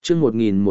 chương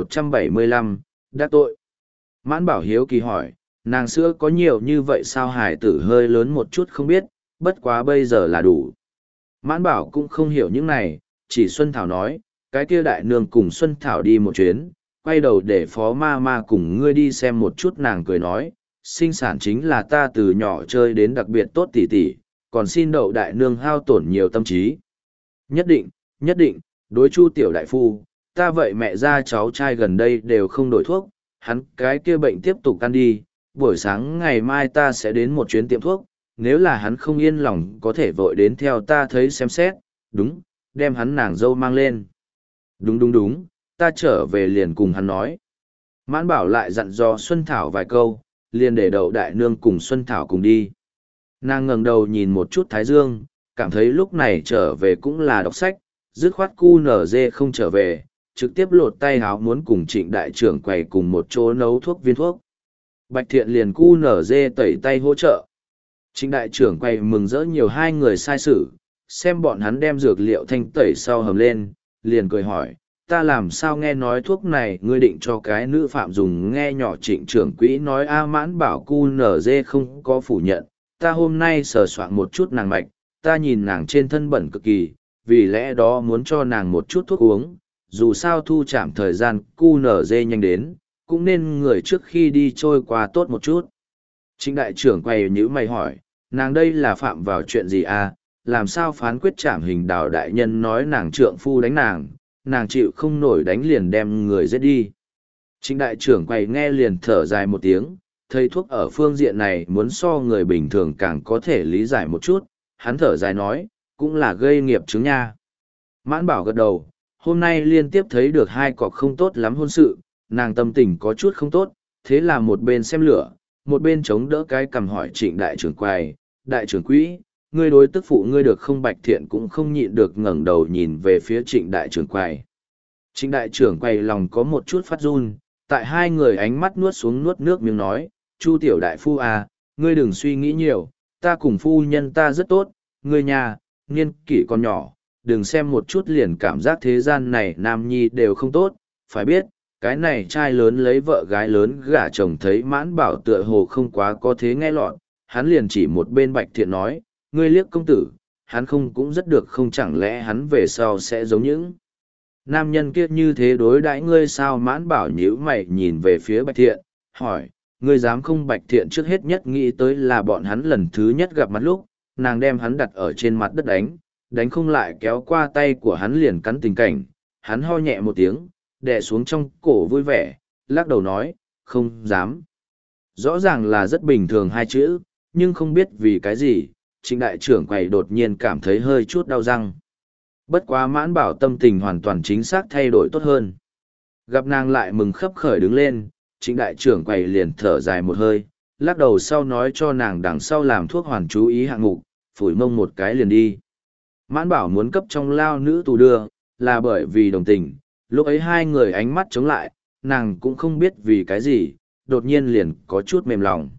1175, đắc tội. Mãn Bảo hiếu kỳ hỏi, nàng sữa có nhiều như vậy sao? Hải tử hơi lớn một chút không biết, bất quá bây giờ là đủ. Mãn Bảo cũng không hiểu những này, chỉ Xuân Thảo nói, cái kia đại nương cùng Xuân Thảo đi một chuyến, quay đầu để phó ma ma cùng ngươi đi xem một chút. Nàng cười nói, sinh sản chính là ta từ nhỏ chơi đến đặc biệt tốt tỉ tỉ, còn xin đậu đại nương hao tổn nhiều tâm trí. Nhất định, nhất định, đối Chu tiểu đại phu, ta vậy mẹ ra cháu trai gần đây đều không đổi thuốc, hắn cái kia bệnh tiếp tục ăn đi, buổi sáng ngày mai ta sẽ đến một chuyến tiệm thuốc, nếu là hắn không yên lòng có thể vội đến theo ta thấy xem xét, đúng, đem hắn nàng dâu mang lên. Đúng đúng đúng, ta trở về liền cùng hắn nói. Mãn Bảo lại dặn dò Xuân Thảo vài câu, liền để đậu đại nương cùng Xuân Thảo cùng đi. Nàng ngẩng đầu nhìn một chút Thái Dương, cảm thấy lúc này trở về cũng là đọc sách, dứt khoát cu nở dê không trở về, trực tiếp lột tay háo muốn cùng Trịnh đại trưởng quầy cùng một chỗ nấu thuốc viên thuốc. Bạch Thiện liền cu nở dê tẩy tay hỗ trợ. Trịnh đại trưởng quầy mừng rỡ nhiều hai người sai sử, xem bọn hắn đem dược liệu thanh tẩy sau hầm lên, liền cười hỏi, ta làm sao nghe nói thuốc này ngươi định cho cái nữ phạm dùng? Nghe nhỏ Trịnh trưởng quỹ nói A. Mãn Bảo cu nở dê không có phủ nhận, ta hôm nay sờ soạn một chút nàng mạch, ta nhìn nàng trên thân bẩn cực kỳ, vì lẽ đó muốn cho nàng một chút thuốc uống, dù sao thu chạm thời gian cu nở dê nhanh đến, cũng nên người trước khi đi trôi qua tốt một chút. Trịnh đại trưởng quay nhữ mày hỏi, nàng đây là phạm vào chuyện gì à, làm sao phán quyết trảm hình Đào đại nhân nói nàng trượng phu đánh nàng chịu không nổi đánh liền đem người giết đi. Trịnh đại trưởng quay nghe liền thở dài một tiếng, thầy thuốc ở phương diện này muốn so người bình thường càng có thể lý giải một chút, hắn thở dài nói, cũng là gây nghiệp chứng nha. Mãn Bảo gật đầu, hôm nay liên tiếp thấy được hai cọc không tốt lắm hôn sự, nàng tâm tình có chút không tốt, thế là một bên xem lửa, một bên chống đỡ cái cằm hỏi Trịnh đại trưởng quầy, đại trưởng quỹ, ngươi đối tức phụ ngươi được không? Bạch Thiện cũng không nhịn được ngẩng đầu nhìn về phía Trịnh đại trưởng quầy. Trịnh đại trưởng quầy lòng có một chút phát run, tại hai người ánh mắt nuốt xuống nuốt nước miếng nói, Chu tiểu đại phu à, ngươi đừng suy nghĩ nhiều, ta cùng phu nhân ta rất tốt, ngươi nhà, niên kỷ còn nhỏ, đừng xem một chút liền cảm giác thế gian này nam nhi đều không tốt, phải biết, cái này trai lớn lấy vợ gái lớn gả chồng. Thấy Mãn Bảo tựa hồ không quá có thế nghe lọt, hắn liền chỉ một bên Bạch Thiện nói, ngươi liếc công tử, hắn không cũng rất được không? Chẳng lẽ hắn về sau sẽ giống những nam nhân kia như thế đối đãi ngươi sao? Mãn Bảo nhíu mày nhìn về phía Bạch Thiện, hỏi, ngươi dám không? Bạch Thiện trước hết nhất nghĩ tới là bọn hắn lần thứ nhất gặp mặt lúc, nàng đem hắn đặt ở trên mặt đất đánh không lại kéo qua tay của hắn liền cắn tình cảnh, hắn ho nhẹ một tiếng, đè xuống trong cổ vui vẻ, lắc đầu nói, không dám. Rõ ràng là rất bình thường hai chữ, nhưng không biết vì cái gì, Trịnh đại trưởng quầy đột nhiên cảm thấy hơi chút đau răng. Bất quá Mãn Bảo tâm tình hoàn toàn chính xác thay đổi tốt hơn. Gặp nàng lại mừng khấp khởi đứng lên, Trịnh đại trưởng quầy liền thở dài một hơi, lắc đầu sau nói cho nàng đằng sau làm thuốc hoàn chú ý hạng mục, phủi mông một cái liền đi. Mãn Bảo muốn cấp trong lao nữ tù đưa, là bởi vì đồng tình, lúc ấy hai người ánh mắt chống lại, nàng cũng không biết vì cái gì, đột nhiên liền có chút mềm lòng.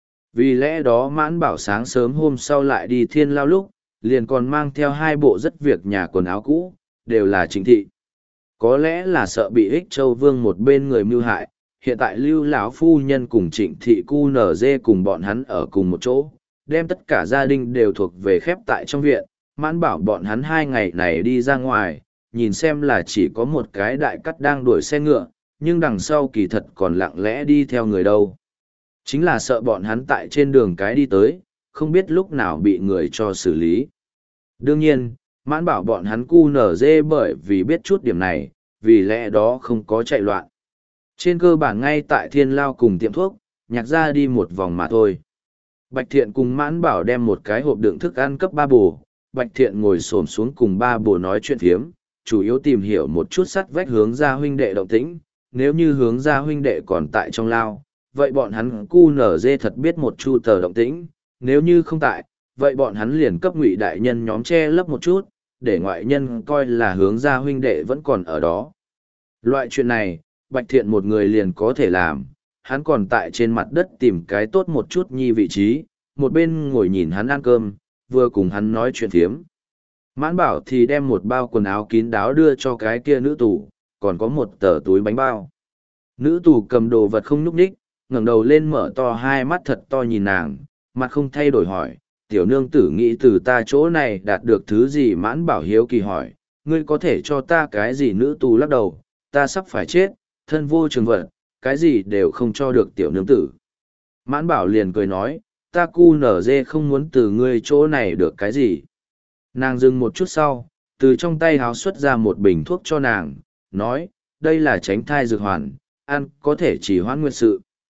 Vì lẽ đó Mãn Bảo sáng sớm hôm sau lại đi thiên lao lúc, liền còn mang theo hai bộ rất việc nhà quần áo cũ, đều là Trịnh thị. Có lẽ là sợ bị Ích Châu Vương một bên người mưu hại, hiện tại Lưu lão phu nhân cùng Trịnh thị cu nở dê cùng bọn hắn ở cùng một chỗ, đem tất cả gia đình đều thuộc về khép tại trong viện. Mãn Bảo bọn hắn 2 ngày này đi ra ngoài, nhìn xem là chỉ có một cái đại cắt đang đuổi xe ngựa, nhưng đằng sau kỳ thật còn lặng lẽ đi theo người đâu. Chính là sợ bọn hắn tại trên đường cái đi tới, không biết lúc nào bị người cho xử lý. Đương nhiên, Mãn Bảo bọn hắn cu nở dê bởi vì biết chút điểm này, vì lẽ đó không có chạy loạn. Trên cơ bản ngay tại thiên lao cùng tiệm thuốc, nhạc ra đi một vòng mà thôi. Bạch Thiện cùng Mãn Bảo đem một cái hộp đựng thức ăn cấp ba bồ. Bạch Thiện ngồi xổm xuống cùng ba bồ nói chuyện phiếm, chủ yếu tìm hiểu một chút sắt vách Hướng gia huynh đệ động tĩnh. Nếu như Hướng gia huynh đệ còn tại trong lao, vậy bọn hắn cu nở dê thật biết một chu tờ động tĩnh. Nếu như không tại, vậy bọn hắn liền cấp Ngụy đại nhân nhóm che lấp một chút, để ngoại nhân coi là Hướng gia huynh đệ vẫn còn ở đó. Loại chuyện này, Bạch Thiện một người liền có thể làm, hắn còn tại trên mặt đất tìm cái tốt một chút nhi vị trí, một bên ngồi nhìn hắn ăn cơm, vừa cùng hắn nói chuyện thiếm. Mãn Bảo thì đem một bao quần áo kín đáo đưa cho cái kia nữ tù, còn có một tờ túi bánh bao. Nữ tù cầm đồ vật không nhúc nhích, ngẩng đầu lên mở to hai mắt thật to nhìn nàng, mặt không thay đổi hỏi, tiểu nương tử nghĩ từ ta chỗ này đạt được thứ gì? Mãn Bảo hiếu kỳ hỏi, ngươi có thể cho ta cái gì? Nữ tù lắc đầu, ta sắp phải chết, thân vô trường vật, cái gì đều không cho được tiểu nương tử. Mãn Bảo liền cười nói, ta cu nở dê không muốn từ ngươi chỗ này được cái gì. Nàng dừng một chút sau, từ trong tay háo xuất ra một bình thuốc cho nàng, nói, đây là tránh thai dược hoàn, ăn có thể chỉ hoãn nguyệt sự.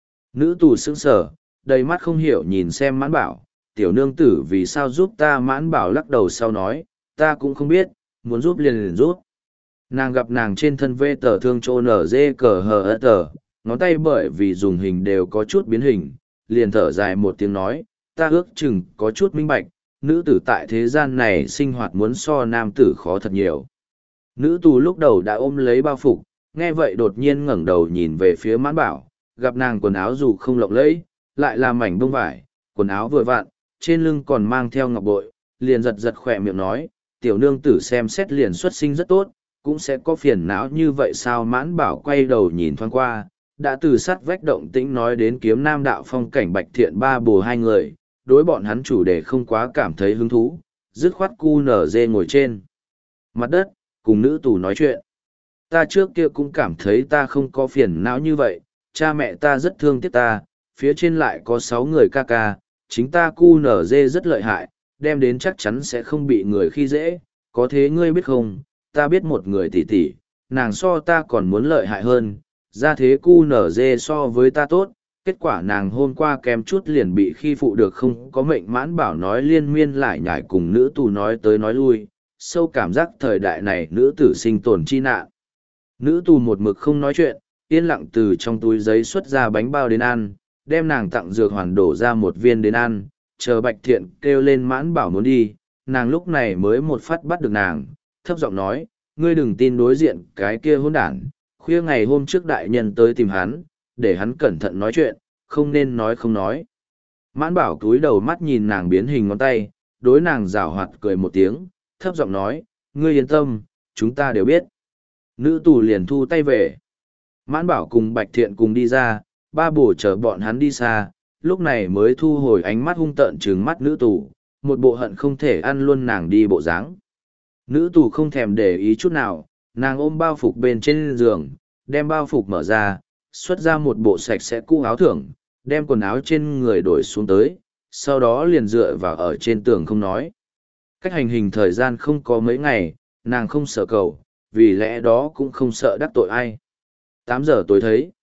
Nữ tù sững sờ, đầy mắt không hiểu nhìn xem Mãn Bảo, tiểu nương tử vì sao giúp ta? Mãn Bảo lắc đầu sau nói, ta cũng không biết, muốn giúp liền giúp. Nàng gặp nàng trên thân vê tờ thương trô nở dê cờ hờ ớt tờ, ngón tay bởi vì dùng hình đều có chút biến hình, liền thở dài một tiếng nói, ta ước chừng có chút minh bạch, nữ tử tại thế gian này sinh hoạt muốn so nam tử khó thật nhiều. Nữ tù lúc đầu đã ôm lấy bao phục, nghe vậy đột nhiên ngẩng đầu nhìn về phía Mãn Bảo, gặp nàng quần áo dù không lộng lẫy, lại là mảnh bông vải, quần áo vừa vặn, trên lưng còn mang theo ngọc bội, liền giật giật khỏe miệng nói, tiểu nương tử xem xét liền xuất sinh rất tốt, cũng sẽ có phiền não như vậy sao? Mãn Bảo quay đầu nhìn thoáng qua, đã từ sát vách động tĩnh nói đến kiếm nam đạo phong cảnh Bạch Thiện ba bồ hai người, đối bọn hắn chủ đề không quá cảm thấy hứng thú, dứt khoát cu nở dê ngồi trên mặt đất, cùng nữ tù nói chuyện. Ta trước kia cũng cảm thấy ta không có phiền não như vậy, cha mẹ ta rất thương tiếc ta, phía trên lại có 6 người ca ca, chính ta cu nở dê rất lợi hại, đem đến chắc chắn sẽ không bị người khi dễ, có thế ngươi biết không, ta biết một người tỷ tỷ, nàng so ta còn muốn lợi hại hơn, ra thế cu nở dê so với ta tốt, kết quả nàng hôm qua kém chút liền bị khi phụ được không có mệnh. Mãn Bảo nói liên miên lại nhải cùng nữ tù nói tới nói lui, sâu cảm giác thời đại này nữ tử sinh tồn chi nạn. Nữ tù một mực không nói chuyện, yên lặng từ trong túi giấy xuất ra bánh bao đến ăn, đem nàng tặng dược hoàn đổ ra một viên đến ăn, chờ Bạch Thiện kêu lên Mãn Bảo muốn đi, nàng lúc này mới một phát bắt được nàng, thấp giọng nói, ngươi đừng tin đối diện cái kia hỗn đản, khuya ngày hôm trước đại nhân tới tìm hắn, để hắn cẩn thận nói chuyện, không nên nói không nói. Mãn Bảo cúi đầu mắt nhìn nàng biến hình ngón tay, đối nàng giảo hoạt cười một tiếng, thấp giọng nói, ngươi yên tâm, chúng ta đều biết. Nữ tù liền thu tay về. Mãn Bảo cùng Bạch Thiện cùng đi ra, ba bổ chờ bọn hắn đi xa, lúc này mới thu hồi ánh mắt hung tợn trừng mắt nữ tù, một bộ hận không thể ăn luôn nàng đi bộ dáng. Nữ tù không thèm để ý chút nào, nàng ôm bao phục bên trên giường, đem bao phục mở ra, xuất ra một bộ sạch sẽ cũ áo thưởng, đem quần áo trên người đổi xuống tới, sau đó liền dựa vào ở trên tường không nói. Cách hành hình thời gian không có mấy ngày, nàng không sợ cầu, vì lẽ đó cũng không sợ đắc tội ai. 8 giờ tối thấy.